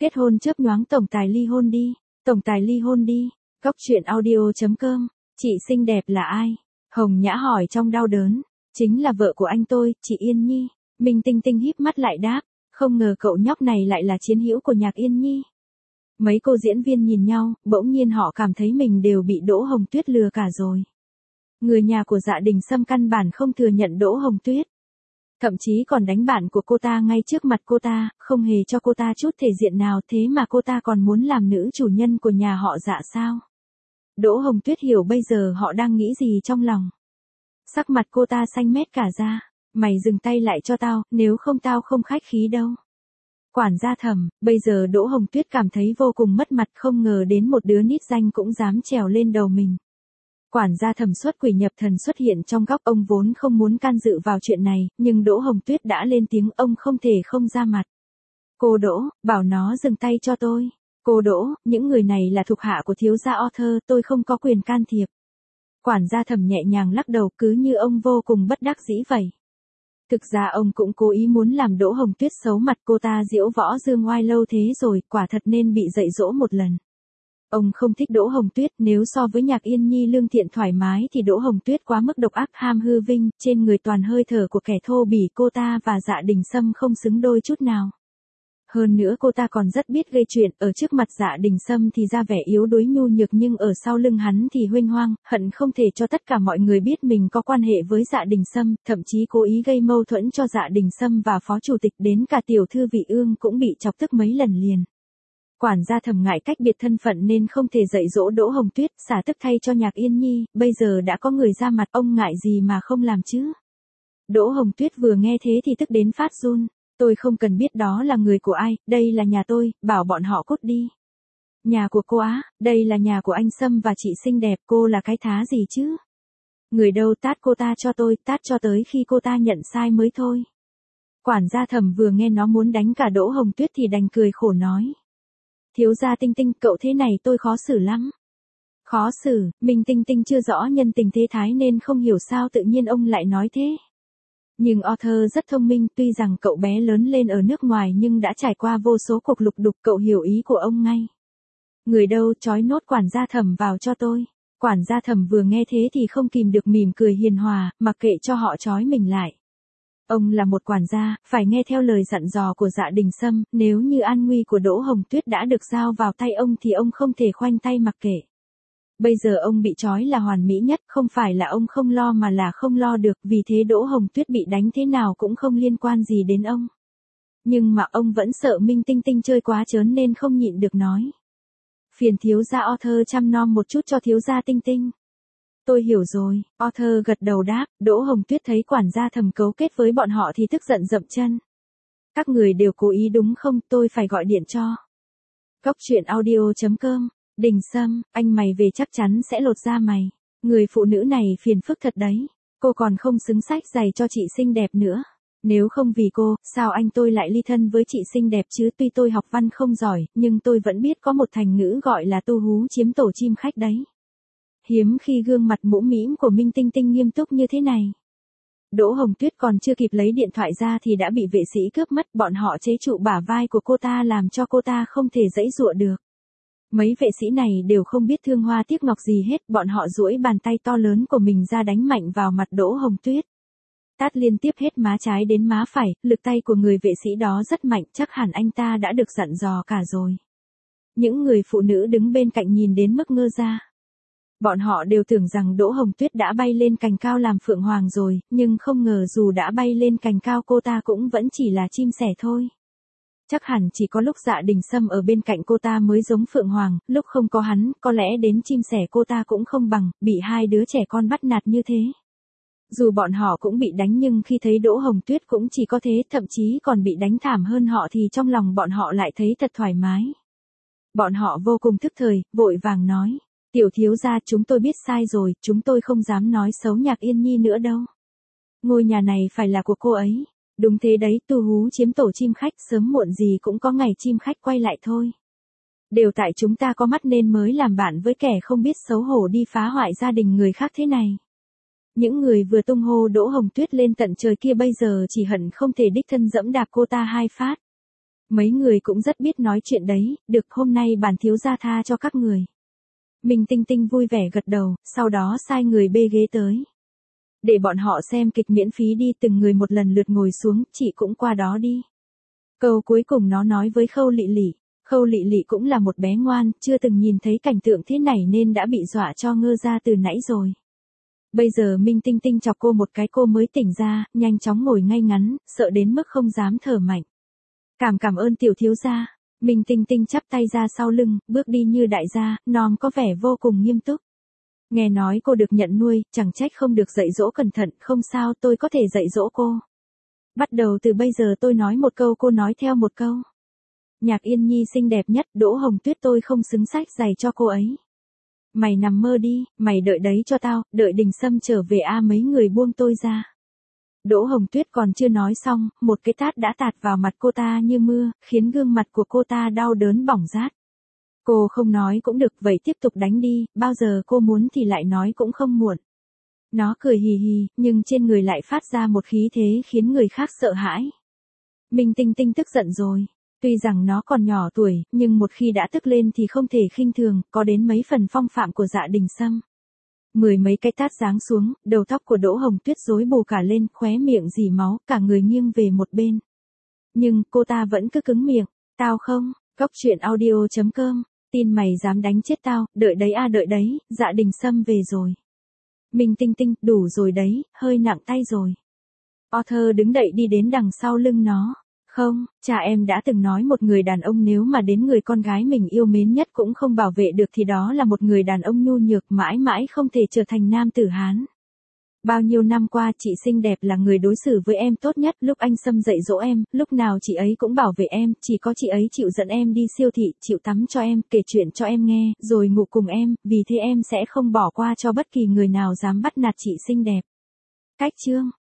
Kết hôn chớp nhoáng tổng tài ly hôn đi. Tổng tài ly hôn đi. Góc truyện audio.com. Chị xinh đẹp là ai? Hồng Nhã hỏi trong đau đớn. Chính là vợ của anh tôi, chị Yên Nhi. Minh Tinh Tinh híp mắt lại đáp. Không ngờ cậu nhóc này lại là chiến hữu của Nhạc Yên Nhi. Mấy cô diễn viên nhìn nhau, bỗng nhiên họ cảm thấy mình đều bị Đỗ Hồng Tuyết lừa cả rồi. Người nhà của Dạ Đình Sâm căn bản không thừa nhận Đỗ Hồng Tuyết. Thậm chí còn đánh bạn của cô ta ngay trước mặt cô ta, không hề cho cô ta chút thể diện nào, thế mà cô ta còn muốn làm nữ chủ nhân của nhà họ Dạ sao? Đỗ Hồng Tuyết hiểu bây giờ họ đang nghĩ gì trong lòng. Sắc mặt cô ta xanh mét cả ra. Mày dừng tay lại cho tao, nếu không tao không khách khí đâu. Quản gia Thẩm, bây giờ Đỗ Hồng Tuyết cảm thấy vô cùng mất mặt, không ngờ đến một đứa nít danh cũng dám trèo lên đầu mình. Quản gia Thẩm xuất quỷ nhập thần xuất hiện trong góc, ông vốn không muốn can dự vào chuyện này, nhưng Đỗ Hồng Tuyết đã lên tiếng, ông không thể không ra mặt. Cô Đỗ, bảo nó dừng tay cho tôi. Cô Đỗ, những người này là thuộc hạ của thiếu gia Arthur, tôi không có quyền can thiệp. Quản gia Thẩm nhẹ nhàng lắc đầu, cứ như ông vô cùng bất đắc dĩ vậy. Thực ra ông cũng cố ý muốn làm Đỗ Hồng Tuyết xấu mặt, cô ta diễu võ dương oai lâu thế rồi, quả thật nên bị dạy dỗ một lần. Ông không thích Đỗ Hồng Tuyết, nếu so với Nhạc Yên Nhi lương thiện thoải mái thì Đỗ Hồng Tuyết quá mức độc ác ham hư vinh, trên người toàn hơi thở của kẻ thô bỉ, cô ta và Dạ Đình Sâm không xứng đôi chút nào. Hơn nữa cô ta còn rất biết gây chuyện, ở trước mặt Dạ Đình Sâm thì ra vẻ yếu đuối nhu nhược nhưng ở sau lưng hắn thì huênh hoang, hận không thể cho tất cả mọi người biết mình có quan hệ với Dạ Đình Sâm, thậm chí cố ý gây mâu thuẫn cho Dạ Đình Sâm và phó chủ tịch, đến cả tiểu thư Vị Ương cũng bị chọc tức mấy lần liền. Quản gia Thẩm ngại cách biệt thân phận nên không thể dạy dỗ Đỗ Hồng Tuyết, xả tức thay cho Nhạc Yên Nhi, bây giờ đã có người ra mặt, ông ngại gì mà không làm chứ. Đỗ Hồng Tuyết vừa nghe thế thì tức đến phát run. Tôi không cần biết đó là người của ai, đây là nhà tôi, bảo bọn họ cút đi. Nhà của cô á, đây là nhà của anh Sâm và chị xinh đẹp, cô là cái thá gì chứ? Người đâu, tát cô ta cho tôi, tát cho tới khi cô ta nhận sai mới thôi. Quản gia Thẩm vừa nghe nó muốn đánh cả Đỗ Hồng Tuyết thì đành cười khổ nói. Thiếu gia Tinh Tinh, cậu thế này tôi khó xử lắm. Khó xử, mình Tinh Tinh chưa rõ nhân tình thế thái nên không hiểu sao tự nhiên ông lại nói thế. Nhưng Arthur rất thông minh, tuy rằng cậu bé lớn lên ở nước ngoài nhưng đã trải qua vô số cuộc lục đục, cậu hiểu ý của ông ngay. Người đâu, trói nốt quản gia Thẩm vào cho tôi. Quản gia Thẩm vừa nghe thế thì không kìm được mỉm cười hiền hòa, mặc kệ cho họ trói mình lại. Ông là một quản gia, phải nghe theo lời dặn dò của Dạ Đình Sâm, nếu như an nguy của Đỗ Hồng Tuyết đã được giao vào tay ông thì ông không thể khoanh tay mặc kệ. Bây giờ ông bị trói là hoàn mỹ nhất, không phải là ông không lo mà là không lo được, vì thế Đỗ Hồng Tuyết bị đánh thế nào cũng không liên quan gì đến ông. Nhưng mà ông vẫn sợ Minh Tinh Tinh chơi quá trớn nên không nhịn được nói. Phiền thiếu gia Arthur chăm nom một chút cho thiếu gia Tinh Tinh. Tôi hiểu rồi, Arthur gật đầu đáp. Đỗ Hồng Tuyết thấy quản gia Thẩm cấu kết với bọn họ thì tức giận dậm chân. Các người đều cố ý đúng không, tôi phải gọi điện cho. Góc truyện audio.com. Đình Sâm, anh mày về chắc chắn sẽ lột da mày. Người phụ nữ này phiền phức thật đấy. Cô còn không xứng xách giày cho chị xinh đẹp nữa. Nếu không vì cô, sao anh tôi lại ly thân với chị xinh đẹp chứ? Tuy tôi học văn không giỏi, nhưng tôi vẫn biết có một thành ngữ gọi là tu hú chiếm tổ chim khách đấy. Hiếm khi gương mặt mũm mĩm của Minh Tinh Tinh nghiêm túc như thế này. Đỗ Hồng Tuyết còn chưa kịp lấy điện thoại ra thì đã bị vệ sĩ cướp mất, bọn họ chế trụ bả vai của cô ta làm cho cô ta không thể giãy giụa được. Mấy vệ sĩ này đều không biết thương hoa tiếc ngọc gì hết, bọn họ duỗi bàn tay to lớn của mình ra đánh mạnh vào mặt Đỗ Hồng Tuyết. Tát liên tiếp hết má trái đến má phải, lực tay của người vệ sĩ đó rất mạnh, chắc hẳn anh ta đã được dặn dò cả rồi. Những người phụ nữ đứng bên cạnh nhìn đến mức ngơ ra. Bọn họ đều tưởng rằng Đỗ Hồng Tuyết đã bay lên cành cao làm phượng hoàng rồi, nhưng không ngờ dù đã bay lên cành cao cô ta cũng vẫn chỉ là chim sẻ thôi. Chắc hẳn chỉ có lúc Dạ Đình Sâm ở bên cạnh cô ta mới giống phượng hoàng, lúc không có hắn, có lẽ đến chim sẻ cô ta cũng không bằng, bị hai đứa trẻ con bắt nạt như thế. Dù bọn họ cũng bị đánh nhưng khi thấy Đỗ Hồng Tuyết cũng chỉ có thế, thậm chí còn bị đánh thảm hơn họ thì trong lòng bọn họ lại thấy thật thoải mái. Bọn họ vô cùng thức thời, vội vàng nói. Tiểu thiếu gia, chúng tôi biết sai rồi, chúng tôi không dám nói xấu Nhạc Yên Nhi nữa đâu. Ngôi nhà này phải là của cô ấy. Đúng thế đấy, tu hú chiếm tổ chim khách, sớm muộn gì cũng có ngày chim khách quay lại thôi. Đều tại chúng ta có mắt nên mới làm bạn với kẻ không biết xấu hổ đi phá hoại gia đình người khác thế này. Những người vừa tung hô Đỗ Hồng Tuyết lên tận trời kia bây giờ chỉ hận không thể đích thân dẫm đạp cô ta hai phát. Mấy người cũng rất biết nói chuyện đấy, được hôm nay bản thiếu gia tha cho các người. Minh Tinh Tinh vui vẻ gật đầu, sau đó sai người bê ghế tới. Để bọn họ xem kịch miễn phí đi, từng người một lần lượt ngồi xuống, chị cũng qua đó đi. Câu cuối cùng nó nói với Khâu Lị Lị. Khâu Lị Lị cũng là một bé ngoan, chưa từng nhìn thấy cảnh tượng thế này nên đã bị dọa cho ngơ ra từ nãy rồi. Bây giờ Minh Tinh Tinh chọc cô một cái cô mới tỉnh ra, nhanh chóng ngồi ngay ngắn, sợ đến mức không dám thở mạnh. Cảm ơn tiểu thiếu gia. Minh Tinh Tinh chắp tay ra sau lưng, bước đi như đại gia, non có vẻ vô cùng nghiêm túc. Nghe nói cô được nhận nuôi, chẳng trách không được dạy dỗ cẩn thận, không sao, tôi có thể dạy dỗ cô. Bắt đầu từ bây giờ tôi nói một câu cô nói theo một câu. Nhạc Yên Nhi xinh đẹp nhất, Đỗ Hồng Tuyết tôi không xứng sách giày cho cô ấy. Mày nằm mơ đi, mày đợi đấy cho tao, đợi Đình Sâm trở về mấy người buông tôi ra. Đỗ Hồng Tuyết còn chưa nói xong, một cái tát đã tạt vào mặt cô ta như mưa, khiến gương mặt của cô ta đau đớn bỏng rát. Cô không nói cũng được, vậy tiếp tục đánh đi, bao giờ cô muốn thì lại nói cũng không muộn. Nó cười hì hì, nhưng trên người lại phát ra một khí thế khiến người khác sợ hãi. Minh Tinh Tinh tức giận rồi. Tuy rằng nó còn nhỏ tuổi, nhưng một khi đã tức lên thì không thể khinh thường, có đến mấy phần phong phạm của Dạ Đình Sâm. Mười mấy cái tát giáng xuống, đầu tóc của Đỗ Hồng Tuyết rối bù cả lên, khóe miệng rỉ máu, cả người nghiêng về một bên. Nhưng cô ta vẫn cứ cứng miệng, tao không, coctruyện.audio.com, tin mày dám đánh chết tao, đợi đấy đợi đấy, Dạ Đình Sâm về rồi. Minh Tinh Tinh, đủ rồi đấy, hơi nặng tay rồi. Arthur đứng dậy đi đến đằng sau lưng nó. Không, cha em đã từng nói một người đàn ông nếu mà đến người con gái mình yêu mến nhất cũng không bảo vệ được thì đó là một người đàn ông nhu nhược mãi mãi không thể trở thành nam tử Hán. Bao nhiêu năm qua chị xinh đẹp là người đối xử với em tốt nhất, lúc anh Sâm dạy dỗ em, lúc nào chị ấy cũng bảo vệ em, chỉ có chị ấy chịu dẫn em đi siêu thị, chịu tắm cho em, kể chuyện cho em nghe, rồi ngủ cùng em, vì thế em sẽ không bỏ qua cho bất kỳ người nào dám bắt nạt chị xinh đẹp. Cách chương